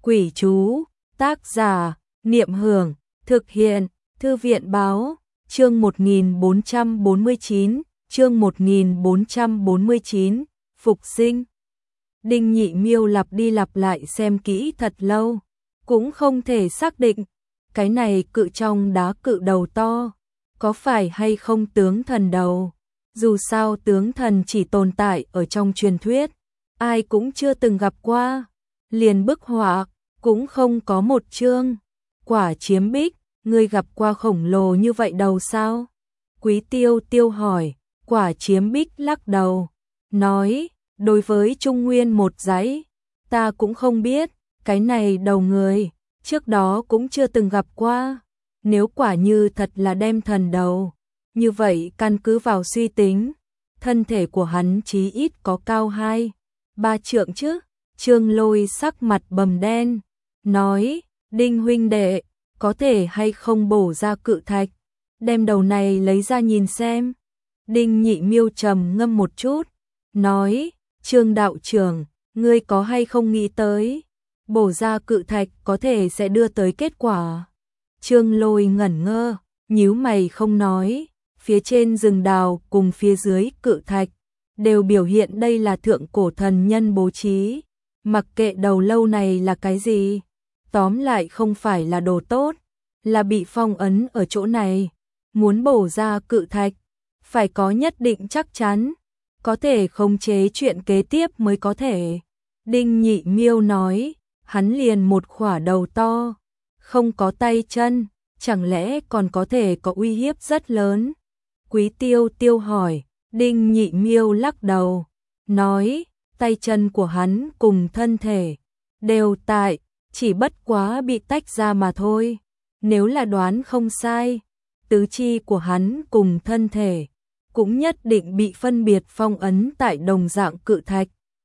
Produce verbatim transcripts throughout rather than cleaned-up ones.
Quỷ chú, tác giả, Niệm Hưởng, thực hiện, Thư viện báo, chương một nghìn bốn trăm bốn mươi chín, chương một nghìn bốn trăm bốn mươi chín, phục sinh. Đinh Nhị Miêu lặp đi lặp lại xem kỹ thật lâu, cũng không thể xác định, cái này cự trong đá cự đầu to, có phải hay không tướng thần đầu. Dù sao tướng thần chỉ tồn tại ở trong truyền thuyết, ai cũng chưa từng gặp qua, liền bức họa cũng không có một chương. Quả Chiếm Bích, ngươi gặp qua khổng lồ như vậy đầu sao? Quý Tiêu Tiêu hỏi. Quả Chiếm Bích lắc đầu, nói, đối với Trung Nguyên một dãy, ta cũng không biết, cái này đầu người, trước đó cũng chưa từng gặp qua. Nếu quả như thật là đem thần đầu, như vậy căn cứ vào suy tính, thân thể của hắn chí ít có cao hai, ba trượng chứ. Trương Lôi sắc mặt bầm đen, nói, Đinh huynh đệ, có thể hay không bổ ra cự thạch, đem đầu này lấy ra nhìn xem. Đinh Nhị Miêu trầm ngâm một chút, nói, Trương đạo trưởng, ngươi có hay không nghĩ tới, bổ ra cự thạch có thể sẽ đưa tới kết quả. Trương Lôi ngẩn ngơ, nhíu mày không nói, phía trên rừng đào cùng phía dưới cự thạch, đều biểu hiện đây là thượng cổ thần nhân bố trí, mặc kệ đầu lâu này là cái gì, tóm lại không phải là đồ tốt, là bị phong ấn ở chỗ này, muốn bổ ra cự thạch, phải có nhất định chắc chắn, có thể khống chế chuyện kế tiếp mới có thể. Đinh Nhị Miêu nói, hắn liền một khỏa đầu to, không có tay chân, chẳng lẽ còn có thể có uy hiếp rất lớn. Quý Tiêu Tiêu hỏi. Đinh Nhị Miêu lắc đầu, nói, tay chân của hắn cùng thân thể đều tại, chỉ bất quá bị tách ra mà thôi. Nếu là đoán không sai, tứ chi của hắn cùng thân thể cũng nhất định bị phân biệt phong ấn tại đồng dạng cự thạch.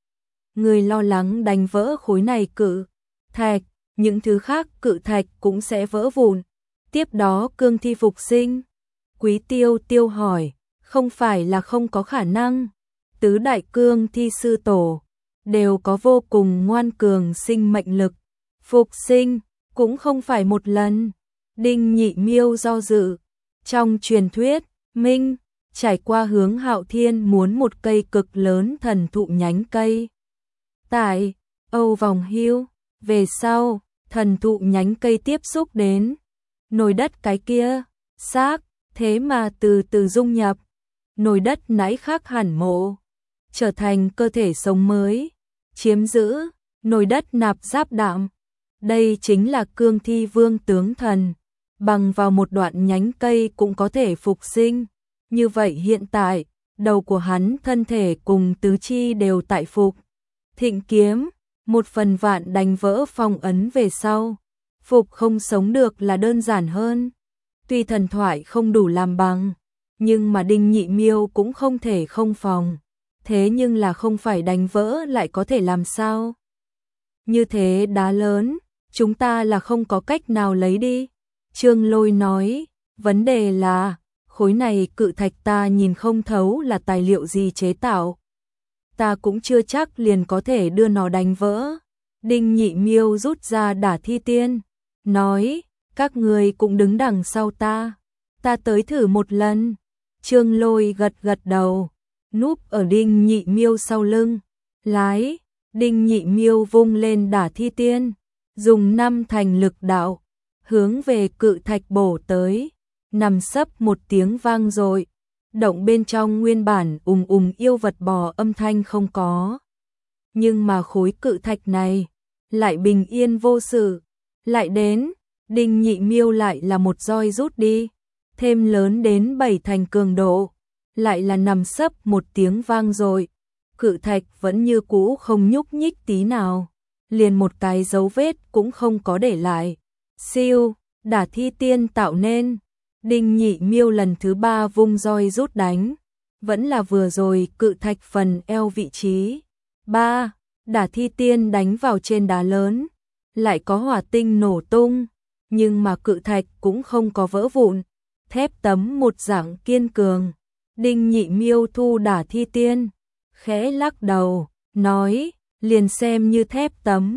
Người lo lắng đánh vỡ khối này cự thạch, những thứ khác cự thạch cũng sẽ vỡ vụn, tiếp đó cương thi phục sinh. Quý Tiêu Tiêu hỏi, không phải là không có khả năng, tứ đại cương thi sư tổ đều có vô cùng ngoan cường sinh mệnh lực, phục sinh cũng không phải một lần. Đinh Nhị Miêu do dự, trong truyền thuyết, Minh trải qua hướng Hạo Thiên muốn một cây cực lớn thần thụ nhánh cây. Tại Âu Vòng Hưu, về sau, thần thụ nhánh cây tiếp xúc đến nồi đất cái kia, xác, thế mà từ từ dung nhập. Nồi đất nãy khác hẳn mộ, trở thành cơ thể sống mới, chiếm giữ, nồi đất nạp giáp đạm. Đây chính là cương thi vương tướng thần, bằng vào một đoạn nhánh cây cũng có thể phục sinh. Như vậy hiện tại, đầu của hắn thân thể cùng tứ chi đều tại phục. Thịnh kiếm, một phần vạn đánh vỡ phong ấn về sau, phục không sống được là đơn giản hơn. Tuy thần thoại không đủ làm bằng, nhưng mà Đinh Nhị Miêu cũng không thể không phòng. Thế nhưng là không phải đánh vỡ lại có thể làm sao? Như thế đá lớn, chúng ta là không có cách nào lấy đi. Trương Lôi nói, vấn đề là, khối này cự thạch ta nhìn không thấu là tài liệu gì chế tạo. Ta cũng chưa chắc liền có thể đưa nó đánh vỡ. Đinh Nhị Miêu rút ra Đả Thi Tiên, nói, các người cũng đứng đằng sau ta. Ta tới thử một lần. Trương Lôi gật gật đầu, núp ở Đinh Nhị Miêu sau lưng, lái. Đinh Nhị Miêu vung lên Đả Thi Tiên, dùng năm thành lực đạo, hướng về cự thạch bổ tới, nằm sấp một tiếng vang dội, động bên trong nguyên bản ùng ùng yêu vật bò âm thanh không có. Nhưng mà khối cự thạch này lại bình yên vô sự, lại đến, Đinh Nhị Miêu lại là một roi rút đi, thêm lớn đến bảy thành cường độ, lại là nằm sấp một tiếng vang dội, cự thạch vẫn như cũ không nhúc nhích tí nào, liền một cái dấu vết cũng không có để lại. Siêu, Đả Thi Tiên tạo nên. Đinh Nhị Miêu lần thứ ba vung roi rút đánh, vẫn là vừa rồi cự thạch phần eo vị trí. Ba, Đả Thi Tiên đánh vào trên đá lớn, lại có hỏa tinh nổ tung, nhưng mà cự thạch cũng không có vỡ vụn, thép tấm một dạng kiên cường. Đinh Nhị Miêu thu Đả Thi Tiên, khẽ lắc đầu, nói, liền xem như thép tấm,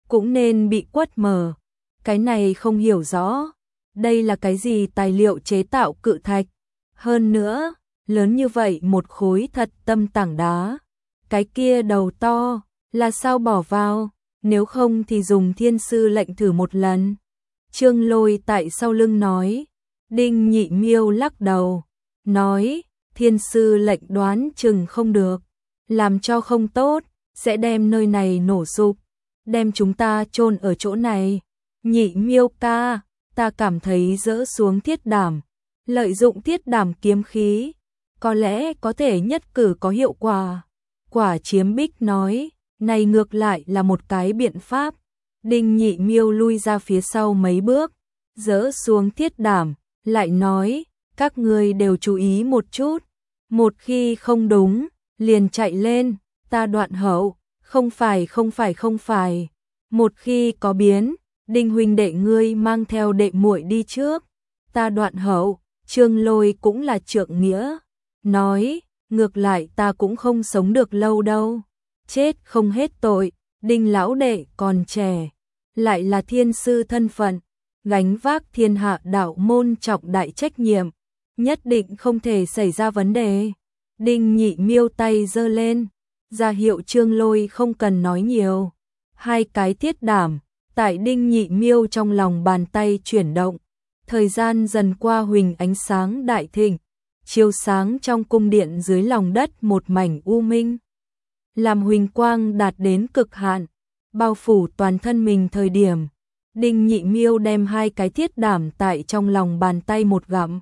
cũng nên bị quất mờ. Cái này không hiểu rõ, đây là cái gì tài liệu chế tạo cự thạch? Hơn nữa, lớn như vậy một khối thật tâm tảng đá. Cái kia đầu to, là sao bỏ vào, nếu không thì dùng thiên sư lệnh thử một lần. Trương Lôi tại sau lưng nói, Đinh Nhị Miêu lắc đầu, nói, thiên sư lệnh đoán chừng không được, làm cho không tốt, sẽ đem nơi này nổ sụp, đem chúng ta chôn ở chỗ này. Nhị Miêu ca, ta cảm thấy dỡ xuống thiết đảm, lợi dụng thiết đảm kiếm khí, có lẽ có thể nhất cử có hiệu quả. Quả Chiếm Bích nói, này ngược lại là một cái biện pháp. Đinh Nhị Miêu lui ra phía sau mấy bước, dỡ xuống thiết đảm, lại nói, các ngươi đều chú ý một chút, một khi không đúng, liền chạy lên, ta đoạn hậu, không phải không phải không phải, một khi có biến, Đinh huynh đệ ngươi mang theo đệ muội đi trước, ta đoạn hậu. Trương Lôi cũng là trượng nghĩa, nói, ngược lại ta cũng không sống được lâu đâu, chết không hết tội, Đinh lão đệ còn trẻ, lại là thiên sư thân phận, gánh vác thiên hạ đạo môn trọng đại trách nhiệm, nhất định không thể xảy ra vấn đề. Đinh Nhị Miêu tay giơ lên, ra hiệu Trương Lôi không cần nói nhiều. Hai cái thiết đảm, tại Đinh Nhị Miêu trong lòng bàn tay chuyển động, thời gian dần qua huỳnh ánh sáng đại thịnh, chiếu sáng trong cung điện dưới lòng đất một mảnh u minh. Làm huỳnh quang đạt đến cực hạn, bao phủ toàn thân mình thời điểm, Đinh Nhị Miêu đem hai cái thiết đảm tại trong lòng bàn tay một gặm.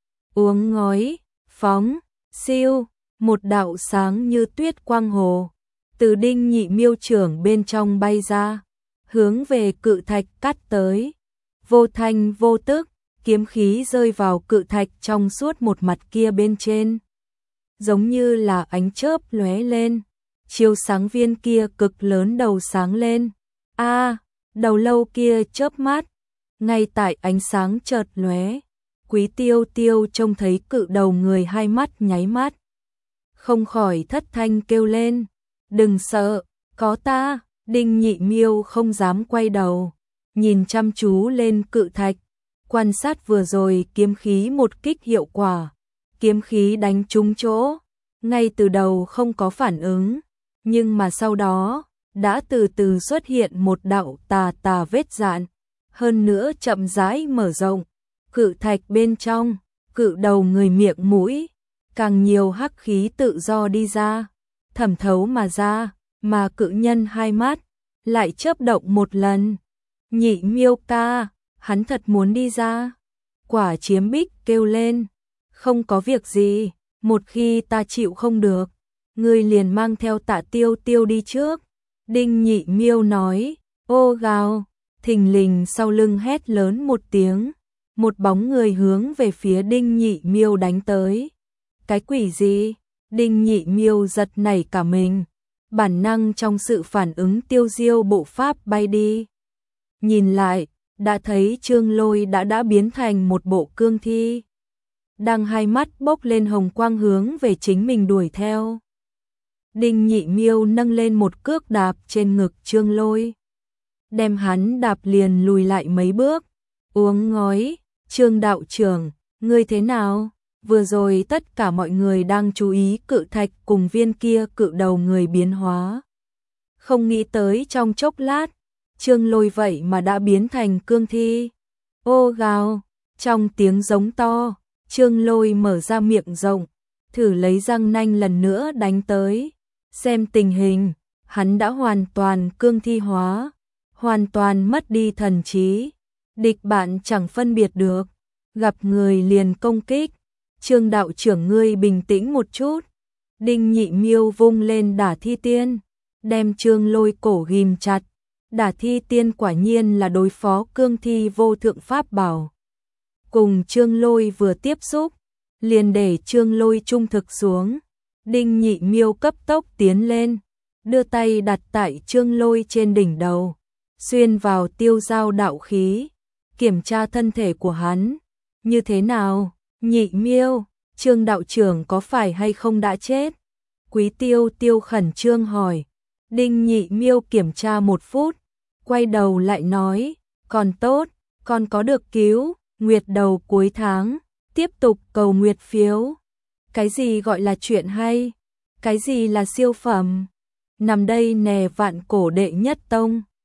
Uống ngói, phóng, siêu, một đạo sáng như tuyết quang hồ, từ Đinh Nhị Miêu trưởng bên trong bay ra, hướng về cự thạch cắt tới. Vô thanh vô tức, kiếm khí rơi vào cự thạch trong suốt một mặt kia bên trên. Giống như là ánh chớp lóe lên, chiếu sáng viên kia cực lớn đầu sáng lên. A, đầu lâu kia chớp mắt, ngay tại ánh sáng chợt lóe, Quý Tiêu Tiêu trông thấy cự đầu người hai mắt nháy mắt, không khỏi thất thanh kêu lên, đừng sợ, có ta. Đinh Nhị Miêu không dám quay đầu, nhìn chăm chú lên cự thạch, quan sát vừa rồi kiếm khí một kích hiệu quả, kiếm khí đánh trúng chỗ, ngay từ đầu không có phản ứng, nhưng mà sau đó, đã từ từ xuất hiện một đạo tà tà vết dạn, hơn nữa chậm rãi mở rộng, cự thạch bên trong, cự đầu người miệng mũi, càng nhiều hắc khí tự do đi ra, thẩm thấu mà ra, mà cự nhân hai mắt, lại chớp động một lần. Nhị Miêu ca, hắn thật muốn đi ra. Quả Chiếm Bích kêu lên, không có việc gì, một khi ta chịu không được, ngươi liền mang theo Tạ Tiêu Tiêu đi trước. Đinh Nhị Miêu nói, ô gào, thình lình sau lưng hét lớn một tiếng, một bóng người hướng về phía Đinh Nhị Miêu đánh tới. Cái quỷ gì? Đinh Nhị Miêu giật nảy cả mình, bản năng trong sự phản ứng tiêu diêu bộ pháp bay đi. Nhìn lại, đã thấy Trương Lôi đã đã biến thành một bộ cương thi, đang hai mắt bốc lên hồng quang hướng về chính mình đuổi theo. Đinh Nhị Miêu nâng lên một cước đạp trên ngực Trương Lôi, đem hắn đạp liền lùi lại mấy bước. Uống ngói, Trương đạo trưởng, ngươi thế nào? Vừa rồi tất cả mọi người đang chú ý cự thạch cùng viên kia cự đầu người biến hóa. Không nghĩ tới trong chốc lát, Trương Lôi vậy mà đã biến thành cương thi. Ô gào, trong tiếng giống to, Trương Lôi mở ra miệng rộng, thử lấy răng nanh lần nữa đánh tới. Xem tình hình, hắn đã hoàn toàn cương thi hóa, hoàn toàn mất đi thần trí. Địch bạn chẳng phân biệt được, gặp người liền công kích. Trương đạo trưởng ngươi bình tĩnh một chút. Đinh Nhị Miêu vung lên Đả Thi Tiên, đem Trương Lôi cổ ghim chặt. Đả Thi Tiên quả nhiên là đối phó cương thi vô thượng pháp bảo. Cùng Trương Lôi vừa tiếp xúc, liền để Trương Lôi trung thực xuống. Đinh Nhị Miêu cấp tốc tiến lên, đưa tay đặt tại Trương Lôi trên đỉnh đầu, xuyên vào tiêu giao đạo khí, kiểm tra thân thể của hắn. Như thế nào? Nhị Miêu, Trương đạo trưởng có phải hay không đã chết? Quý Tiêu Tiêu khẩn trương hỏi. Đinh Nhị Miêu kiểm tra một phút, quay đầu lại nói, còn tốt, còn có được cứu, nguyệt đầu cuối tháng, tiếp tục cầu nguyệt phiếu. Cái gì gọi là chuyện hay? Cái gì là siêu phẩm? Nằm đây nè vạn cổ đệ nhất tông.